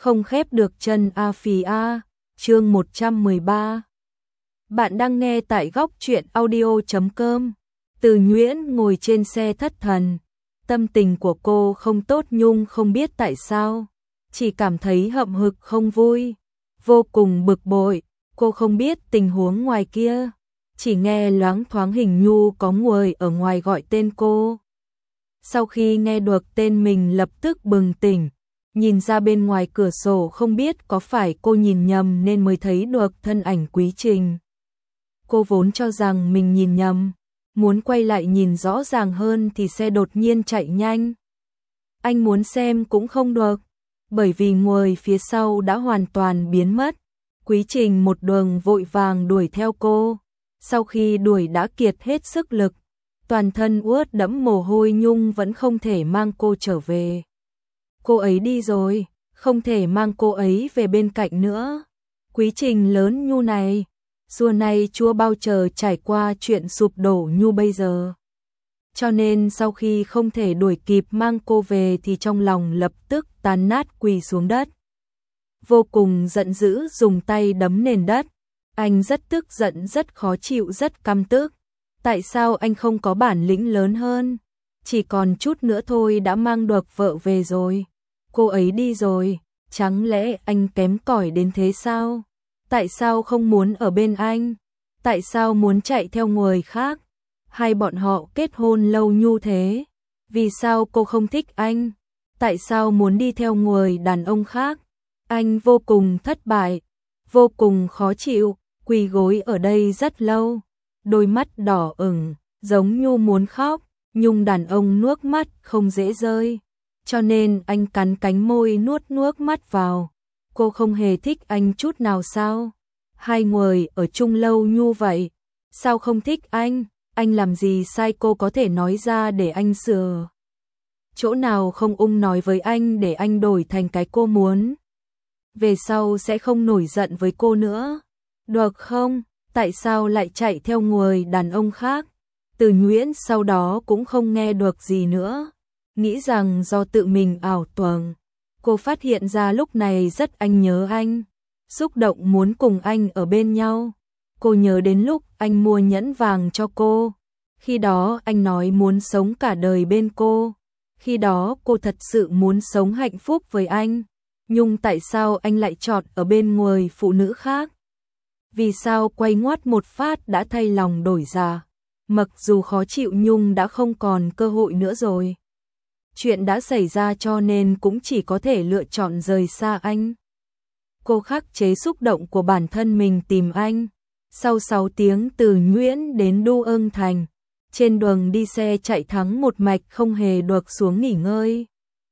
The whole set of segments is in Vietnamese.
không khép được chân a phì a, chương 113. Bạn đang nghe tại góc truyện audio.com. Từ Nhuyễn ngồi trên xe thất thần, tâm tình của cô không tốt nhưng không biết tại sao, chỉ cảm thấy hậm hực không vui, vô cùng bực bội. Cô không biết tình huống ngoài kia, chỉ nghe loáng thoáng hình như có người ở ngoài gọi tên cô. Sau khi nghe được tên mình lập tức bừng tỉnh, nhìn ra bên ngoài cửa sổ không biết có phải cô nhìn nhầm nên mới thấy được thân ảnh Quý Trình. Cô vốn cho rằng mình nhìn nhầm, muốn quay lại nhìn rõ ràng hơn thì xe đột nhiên chạy nhanh. Anh muốn xem cũng không được, bởi vì người phía sau đã hoàn toàn biến mất. Quý Trình một đường vội vàng đuổi theo cô, sau khi đuổi đã kiệt hết sức lực, toàn thân ướt đẫm mồ hôi nhưng vẫn không thể mang cô trở về. Cô ấy đi rồi, không thể mang cô ấy về bên cạnh nữa. Quý Trình lớn nhu này, xưa nay chưa bao giờ trải qua chuyện sụp đổ như bây giờ. Cho nên sau khi không thể đuổi kịp mang cô về thì trong lòng lập tức tan nát quỳ xuống đất. Vô cùng giận dữ dùng tay đấm nền đất. Anh rất tức giận, rất khó chịu, rất căm tức. Tại sao anh không có bản lĩnh lớn hơn? Chỉ còn chút nữa thôi đã mang được vợ về rồi. Cô ấy đi rồi, chẳng lẽ anh kém cỏi đến thế sao? Tại sao không muốn ở bên anh? Tại sao muốn chạy theo người khác? Hai bọn họ kết hôn lâu như thế, vì sao cô không thích anh? Tại sao muốn đi theo người đàn ông khác? Anh vô cùng thất bại, vô cùng khó chịu, quỳ gối ở đây rất lâu, đôi mắt đỏ ửng, giống như muốn khóc, nhưng đàn ông nước mắt không dễ rơi, cho nên anh cắn cánh môi nuốt nước mắt vào. Cô không hề thích anh chút nào sao? Hai người ở chung lâu như vậy, sao không thích anh? Anh làm gì sai cô có thể nói ra để anh sửa? Chỗ nào không nói với anh để anh đổi thành cái cô muốn? Về sau sẽ không nổi giận với cô nữa, được không? Tại sao lại chạy theo người đàn ông khác? Từ Nhuyễn sau đó cũng không nghe được gì nữa, nghĩ rằng do tự mình ảo tưởng. Cô phát hiện ra lúc này rất anh nhớ anh, xúc động muốn cùng anh ở bên nhau. Cô nhớ đến lúc anh mua nhẫn vàng cho cô, khi đó anh nói muốn sống cả đời bên cô, khi đó cô thật sự muốn sống hạnh phúc với anh. Nhưng tại sao anh lại chọn ở bên người phụ nữ khác? Vì sao quay ngoắt một phát đã thay lòng đổi dạ? Mặc dù khó chịu nhưng đã không còn cơ hội nữa rồi. Chuyện đã xảy ra cho nên cũng chỉ có thể lựa chọn rời xa anh. Cô khắc chế xúc động của bản thân mình tìm anh. Sau 6 tiếng từ Nhuyễn đến Đô Ưng Thành, trên đường đi xe chạy thắng một mạch không hề được xuống nghỉ ngơi.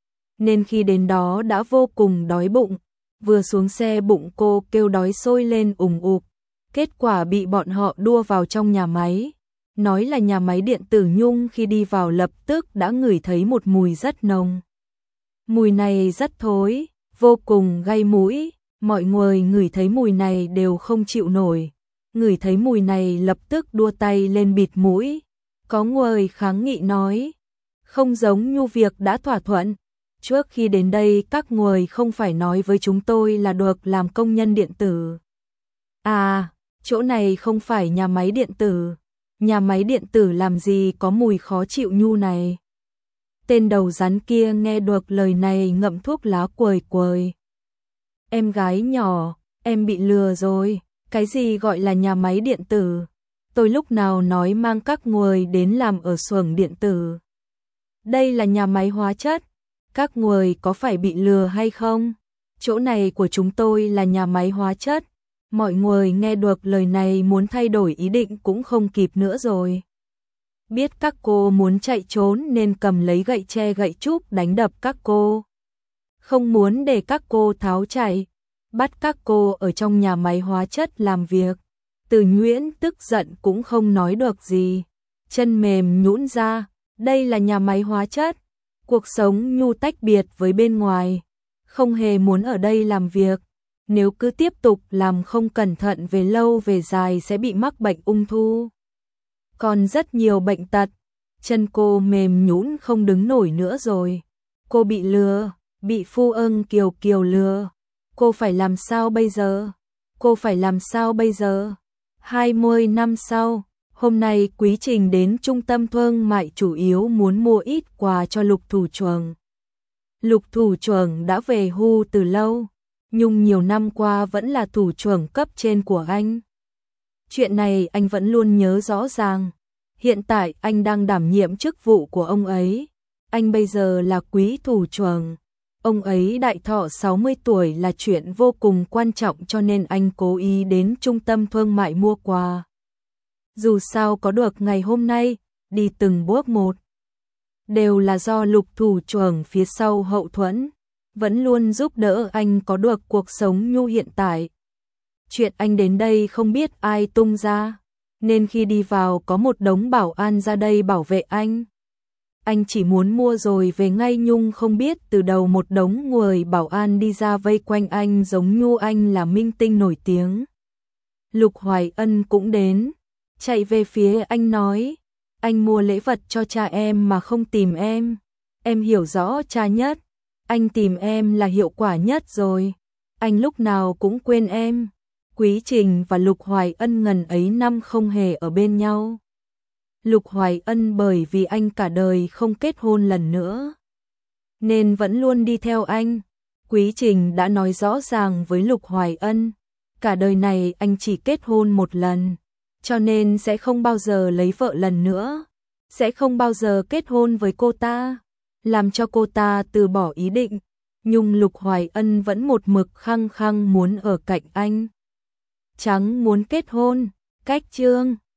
Nên khi đến đó đã vô cùng đói bụng, vừa xuống xe bụng cô kêu đói sôi lên ủng ục. Kết quả bị bọn họ đua vào trong nhà máy, nói là nhà máy điện tử nhung. Khi đi vào lập tức đã ngửi thấy một mùi rất nồng. Mùi này rất thối, vô cùng gây mũi, mọi người ngửi thấy mùi này đều không chịu nổi. Ngửi thấy mùi này lập tức đua tay lên bịt mũi. Có người kháng nghị nói, không giống như việc đã thỏa thuận. Trước khi đến đây các người không phải nói với chúng tôi là được làm công nhân điện tử. À, chỗ này không phải nhà máy điện tử. Nhà máy điện tử làm gì có mùi khó chịu như này. Tên đầu rắn kia nghe được lời này ngậm thuốc lá quời quời. Em gái nhỏ, em bị lừa rồi. Cái gì gọi là nhà máy điện tử? Tôi lúc nào nói mang các người đến làm ở xưởng điện tử? Đây là nhà máy hóa chất. Các người có phải bị lừa hay không? Chỗ này của chúng tôi là nhà máy hóa chất. Mọi người nghe được lời này muốn thay đổi ý định cũng không kịp nữa rồi. Biết các cô muốn chạy trốn nên cầm lấy gậy tre gậy trúc đánh đập các cô. Không muốn để các cô tháo chạy, bắt các cô ở trong nhà máy hóa chất làm việc. Từ Nhuyễn tức giận cũng không nói được gì, chân mềm nhũn ra. Đây là nhà máy hóa chất, cuộc sống nhu tách biệt với bên ngoài, không hề muốn ở đây làm việc. Nếu cứ tiếp tục làm không cẩn thận về lâu về dài sẽ bị mắc bệnh ung thư. Còn rất nhiều bệnh tật. Chân cô mềm nhũn không đứng nổi nữa rồi. Cô bị lừa, bị Phu Ưng Kiều Kiều lừa. Cô phải làm sao bây giờ? Cô phải làm sao bây giờ? 20 năm sau, hôm nay Quý Trình đến trung tâm thương mại chủ yếu muốn mua ít quà cho Lục Thủ Trưởng. Lục Thủ Trưởng đã về hưu từ lâu, nhưng nhiều năm qua vẫn là thủ trưởng cấp trên của anh. Chuyện này anh vẫn luôn nhớ rõ ràng. Hiện tại anh đang đảm nhiệm chức vụ của ông ấy. Anh bây giờ là Quý Thủ Trưởng. Ông ấy đại thọ 60 tuổi là chuyện vô cùng quan trọng, cho nên anh cố ý đến trung tâm thương mại mua quà. Dù sao có được ngày hôm nay, đi từng bước một, đều là do Lục Thủ Trưởng phía sau hậu thuẫn, vẫn luôn giúp đỡ anh có được cuộc sống như hiện tại. Chuyện anh đến đây không biết ai tung ra, nên khi đi vào có một đống bảo an ra đây bảo vệ anh. Anh chỉ muốn mua rồi về ngay, nhưng không biết từ đầu một đống người bảo an đi ra vây quanh anh giống như anh là minh tinh nổi tiếng. Lục Hoài Ân cũng đến, chạy về phía anh nói, anh mua lễ vật cho cha em mà không tìm em hiểu rõ cha nhất, anh tìm em là hiệu quả nhất rồi, anh lúc nào cũng quên em. Quý Trình và Lục Hoài Ân ngần ấy năm không hề ở bên nhau. Lục Hoài Ân bởi vì anh cả đời không kết hôn lần nữa, nên vẫn luôn đi theo anh. Quý Trình đã nói rõ ràng với Lục Hoài Ân, cả đời này anh chỉ kết hôn một lần, cho nên sẽ không bao giờ lấy vợ lần nữa, sẽ không bao giờ kết hôn với cô ta, làm cho cô ta từ bỏ ý định. Nhưng Lục Hoài Ân vẫn một mực khăng khăng muốn ở cạnh anh. Chẳng muốn kết hôn. Cách chương